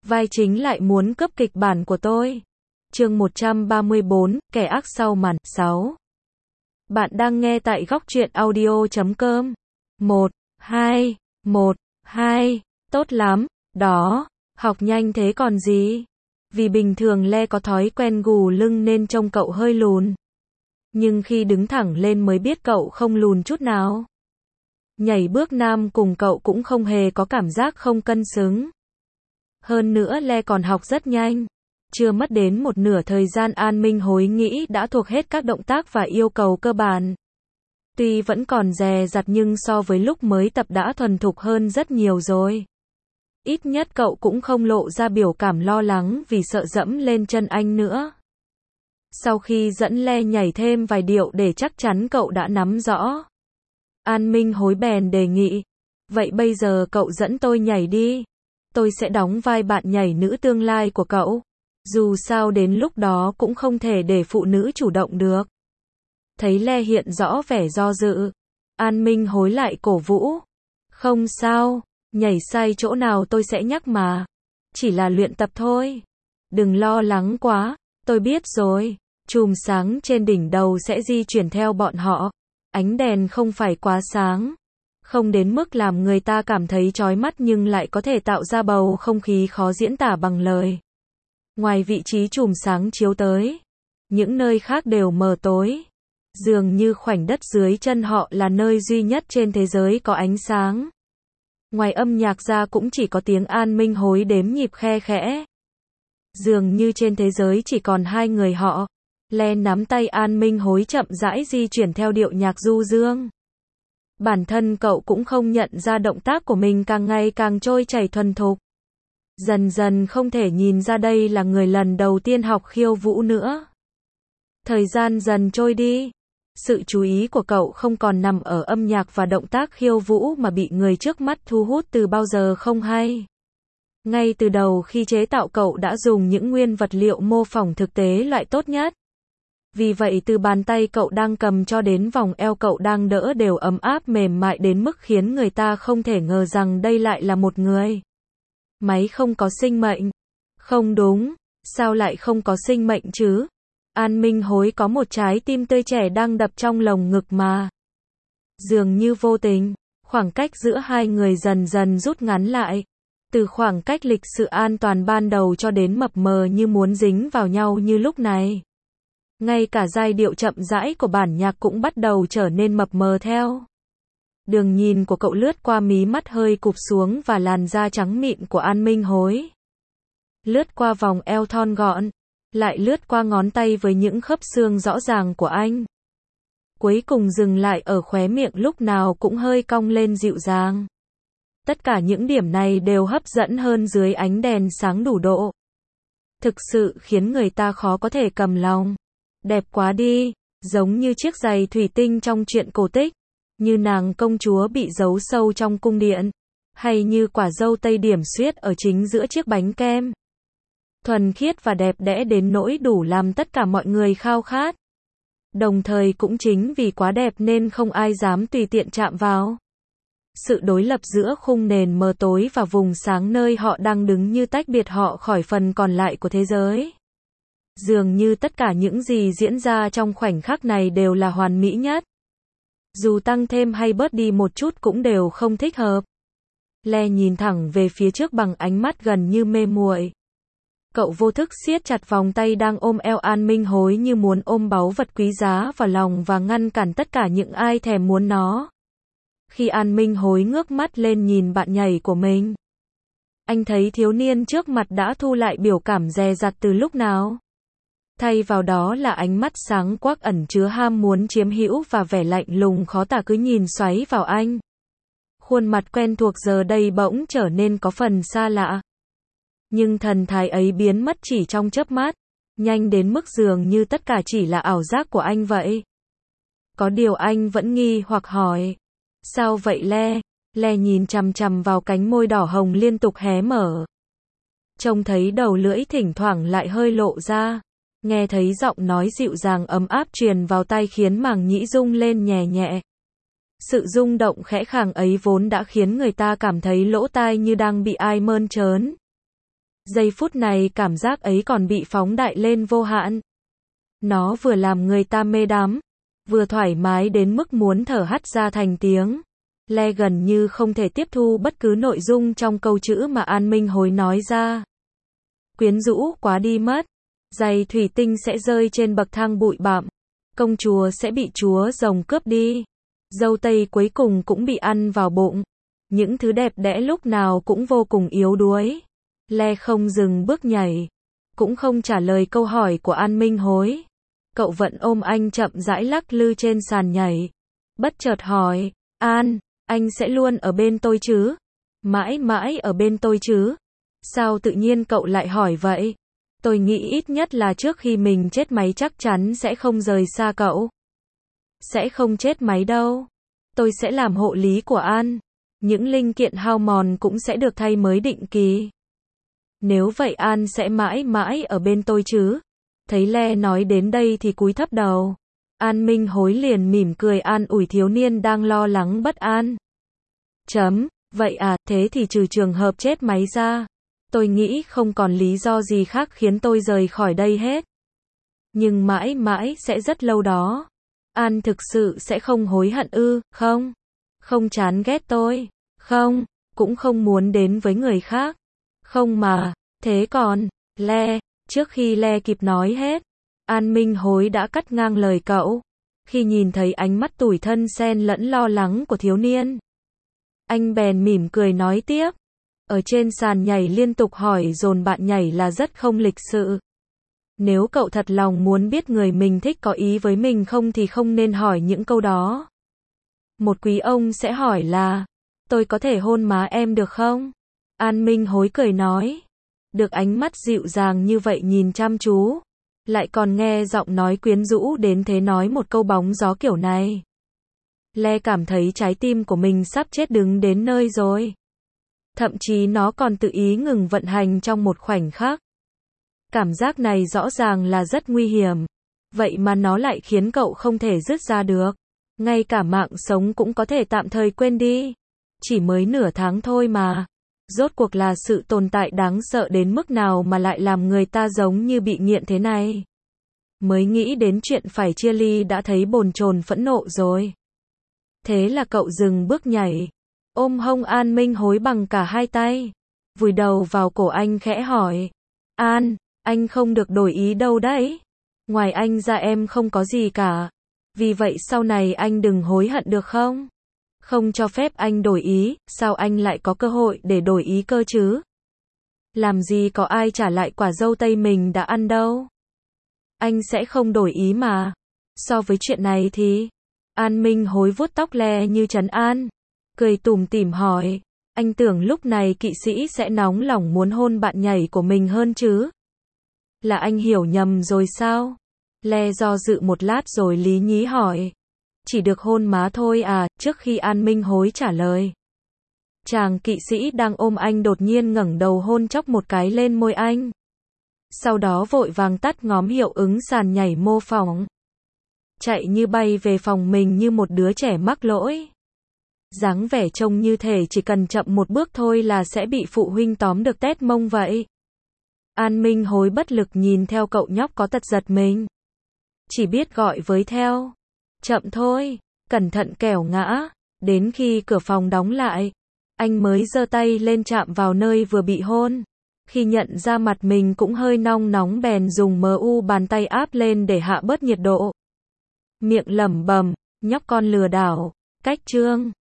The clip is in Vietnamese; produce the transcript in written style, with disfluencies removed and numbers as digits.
vai chính lại muốn cướp kịch bản của tôi. Chương 134, kẻ ác sau màn, 6. Bạn đang nghe tại góc truyện audio.com. 1, 2, tốt lắm, đó, học nhanh thế còn gì. Vì bình thường Le có thói quen gù lưng nên trông cậu hơi lùn. Nhưng khi đứng thẳng lên mới biết cậu không lùn chút nào. Nhảy bước nam cùng cậu cũng không hề có cảm giác không cân xứng. Hơn nữa Le còn học rất nhanh. Chưa mất đến một nửa thời gian An Minh Hối nghĩ đã thuộc hết các động tác và yêu cầu cơ bản. Tuy vẫn còn dè dặt nhưng so với lúc mới tập đã thuần thục hơn rất nhiều rồi. Ít nhất cậu cũng không lộ ra biểu cảm lo lắng vì sợ dẫm lên chân anh nữa. Sau khi dẫn Le nhảy thêm vài điệu để chắc chắn cậu đã nắm rõ, An Minh Hối bèn đề nghị, vậy bây giờ cậu dẫn tôi nhảy đi. Tôi sẽ đóng vai bạn nhảy nữ tương lai của cậu. Dù sao đến lúc đó cũng không thể để phụ nữ chủ động được. Thấy Le hiện rõ vẻ do dự, An Minh Hối lại cổ vũ. Không sao, nhảy sai chỗ nào tôi sẽ nhắc mà. Chỉ là luyện tập thôi. Đừng lo lắng quá, tôi biết rồi. Chùm sáng trên đỉnh đầu sẽ di chuyển theo bọn họ. Ánh đèn không phải quá sáng. Không đến mức làm người ta cảm thấy chói mắt nhưng lại có thể tạo ra bầu không khí khó diễn tả bằng lời. Ngoài vị trí chùm sáng chiếu tới, những nơi khác đều mờ tối. Dường như khoảnh đất dưới chân họ là nơi duy nhất trên thế giới có ánh sáng. Ngoài âm nhạc ra cũng chỉ có tiếng An Minh Hối đếm nhịp khe khẽ. Dường như trên thế giới chỉ còn hai người họ. Le nắm tay An Minh Hối chậm rãi di chuyển theo điệu nhạc du dương. Bản thân cậu cũng không nhận ra động tác của mình càng ngày càng trôi chảy thuần thục. Dần dần không thể nhìn ra đây là người lần đầu tiên học khiêu vũ nữa. Thời gian dần trôi đi. Sự chú ý của cậu không còn nằm ở âm nhạc và động tác khiêu vũ mà bị người trước mắt thu hút từ bao giờ không hay. Ngay từ đầu khi chế tạo cậu đã dùng những nguyên vật liệu mô phỏng thực tế loại tốt nhất. Vì vậy từ bàn tay cậu đang cầm cho đến vòng eo cậu đang đỡ đều ấm áp mềm mại đến mức khiến người ta không thể ngờ rằng đây lại là một người. Máy không có sinh mệnh. Không đúng, sao lại không có sinh mệnh chứ? An Minh Hối có một trái tim tươi trẻ đang đập trong lồng ngực mà. Dường như vô tình, khoảng cách giữa hai người dần dần rút ngắn lại. Từ khoảng cách lịch sự an toàn ban đầu cho đến mập mờ như muốn dính vào nhau như lúc này. Ngay cả giai điệu chậm rãi của bản nhạc cũng bắt đầu trở nên mập mờ theo. Đường nhìn của cậu lướt qua mí mắt hơi cụp xuống và làn da trắng mịn của An Minh Hối. Lướt qua vòng eo thon gọn, lại lướt qua ngón tay với những khớp xương rõ ràng của anh. Cuối cùng dừng lại ở khóe miệng lúc nào cũng hơi cong lên dịu dàng. Tất cả những điểm này đều hấp dẫn hơn dưới ánh đèn sáng đủ độ. Thực sự khiến người ta khó có thể cầm lòng. Đẹp quá đi, giống như chiếc giày thủy tinh trong truyện cổ tích, như nàng công chúa bị giấu sâu trong cung điện, hay như quả dâu tây điểm xuyết ở chính giữa chiếc bánh kem. Thuần khiết và đẹp đẽ đến nỗi đủ làm tất cả mọi người khao khát. Đồng thời cũng chính vì quá đẹp nên không ai dám tùy tiện chạm vào. Sự đối lập giữa khung nền mờ tối và vùng sáng nơi họ đang đứng như tách biệt họ khỏi phần còn lại của thế giới. Dường như tất cả những gì diễn ra trong khoảnh khắc này đều là hoàn mỹ nhất. Dù tăng thêm hay bớt đi một chút cũng đều không thích hợp. Le nhìn thẳng về phía trước bằng ánh mắt gần như mê muội. Cậu vô thức siết chặt vòng tay đang ôm eo An Minh Hối như muốn ôm báu vật quý giá vào lòng và ngăn cản tất cả những ai thèm muốn nó. Khi An Minh Hối ngước mắt lên nhìn bạn nhảy của mình, anh thấy thiếu niên trước mặt đã thu lại biểu cảm dè dặt từ lúc nào. Thay vào đó là ánh mắt sáng quắc ẩn chứa ham muốn chiếm hữu và vẻ lạnh lùng khó tả cứ nhìn xoáy vào anh. Khuôn mặt quen thuộc giờ đây bỗng trở nên có phần xa lạ. Nhưng thần thái ấy biến mất chỉ trong chớp mắt, nhanh đến mức dường như tất cả chỉ là ảo giác của anh vậy. Có điều anh vẫn nghi hoặc hỏi. Sao vậy Le? Le nhìn chằm chằm vào cánh môi đỏ hồng liên tục hé mở. Trông thấy đầu lưỡi thỉnh thoảng lại hơi lộ ra. Nghe thấy giọng nói dịu dàng ấm áp truyền vào tai khiến màng nhĩ rung lên nhẹ nhẹ. Sự rung động khẽ khàng ấy vốn đã khiến người ta cảm thấy lỗ tai như đang bị ai mơn trớn. Giây phút này cảm giác ấy còn bị phóng đại lên vô hạn. Nó vừa làm người ta mê đắm, vừa thoải mái đến mức muốn thở hắt ra thành tiếng. Le gần như không thể tiếp thu bất cứ nội dung trong câu chữ mà An Minh Hối nói ra. Quyến rũ quá đi mất. Giày thủy tinh sẽ rơi trên bậc thang bụi bặm. Công chúa sẽ bị chúa rồng cướp đi. Dâu tây cuối cùng cũng bị ăn vào bụng. Những thứ đẹp đẽ lúc nào cũng vô cùng yếu đuối. Le không dừng bước nhảy, cũng không trả lời câu hỏi của An Minh Hối. Cậu vẫn ôm anh chậm rãi lắc lư trên sàn nhảy. Bất chợt hỏi, An, anh sẽ luôn ở bên tôi chứ? Mãi mãi ở bên tôi chứ? Sao tự nhiên cậu lại hỏi vậy? Tôi nghĩ ít nhất là trước khi mình chết máy chắc chắn sẽ không rời xa cậu. Sẽ không chết máy đâu. Tôi sẽ làm hộ lý của An. Những linh kiện hao mòn cũng sẽ được thay mới định kỳ. Nếu vậy An sẽ mãi mãi ở bên tôi chứ? Thấy Le nói đến đây thì cúi thấp đầu. An Minh Hối liền mỉm cười an ủi thiếu niên đang lo lắng bất an. Vậy à, thế thì trừ trường hợp chết máy ra, tôi nghĩ không còn lý do gì khác khiến tôi rời khỏi đây hết. Nhưng mãi mãi sẽ rất lâu đó. An thực sự sẽ không hối hận ư, không? Không chán ghét tôi, không? Cũng không muốn đến với người khác. Không mà, thế còn, Le, trước khi Le kịp nói hết, An Minh Hối đã cắt ngang lời cậu. Khi nhìn thấy ánh mắt tủi thân xen lẫn lo lắng của thiếu niên, anh bèn mỉm cười nói tiếp. Ở trên sàn nhảy liên tục hỏi dồn bạn nhảy là rất không lịch sự. Nếu cậu thật lòng muốn biết người mình thích có ý với mình không thì không nên hỏi những câu đó. Một quý ông sẽ hỏi là, tôi có thể hôn má em được không? An Minh Hối cười nói. Được ánh mắt dịu dàng như vậy nhìn chăm chú, lại còn nghe giọng nói quyến rũ đến thế nói một câu bóng gió kiểu này. Le cảm thấy trái tim của mình sắp chết đứng đến nơi rồi. Thậm chí nó còn tự ý ngừng vận hành trong một khoảnh khắc. Cảm giác này rõ ràng là rất nguy hiểm. Vậy mà nó lại khiến cậu không thể dứt ra được. Ngay cả mạng sống cũng có thể tạm thời quên đi. Chỉ mới nửa tháng thôi mà. Rốt cuộc là sự tồn tại đáng sợ đến mức nào mà lại làm người ta giống như bị nghiện thế này. Mới nghĩ đến chuyện phải chia ly đã thấy bồn chồn phẫn nộ rồi. Thế là cậu dừng bước nhảy, ôm hông An Minh Hối bằng cả hai tay, vùi đầu vào cổ anh khẽ hỏi. An, anh không được đổi ý đâu đấy. Ngoài anh ra em không có gì cả. Vì vậy sau này anh đừng hối hận được không? Không cho phép anh đổi ý, sao anh lại có cơ hội để đổi ý cơ chứ? Làm gì có ai trả lại quả dâu tây mình đã ăn đâu. Anh sẽ không đổi ý mà. So với chuyện này thì... An Minh Hối vuốt tóc Le như trấn an. Cười tủm tỉm hỏi. Anh tưởng lúc này kỵ sĩ sẽ nóng lòng muốn hôn bạn nhảy của mình hơn chứ? Là anh hiểu nhầm rồi sao? Le do dự một lát rồi lý nhí hỏi. Chỉ được hôn má thôi à, trước khi An Minh Hối trả lời. Chàng kỵ sĩ đang ôm anh đột nhiên ngẩng đầu hôn chốc một cái lên môi anh. Sau đó vội vàng tắt ngóm hiệu ứng sàn nhảy mô phỏng. Chạy như bay về phòng mình như một đứa trẻ mắc lỗi. Dáng vẻ trông như thể chỉ cần chậm một bước thôi là sẽ bị phụ huynh tóm được tét mông vậy. An Minh Hối bất lực nhìn theo cậu nhóc có tật giật mình. Chỉ biết gọi với theo. Chậm thôi, cẩn thận kẻo ngã. Đến khi cửa phòng đóng lại, anh mới giơ tay lên chạm vào nơi vừa bị hôn. Khi nhận ra mặt mình cũng hơi nong nóng bèn dùng bàn tay áp lên để hạ bớt nhiệt độ. Miệng lẩm bẩm, nhóc con lừa đảo, cách chương.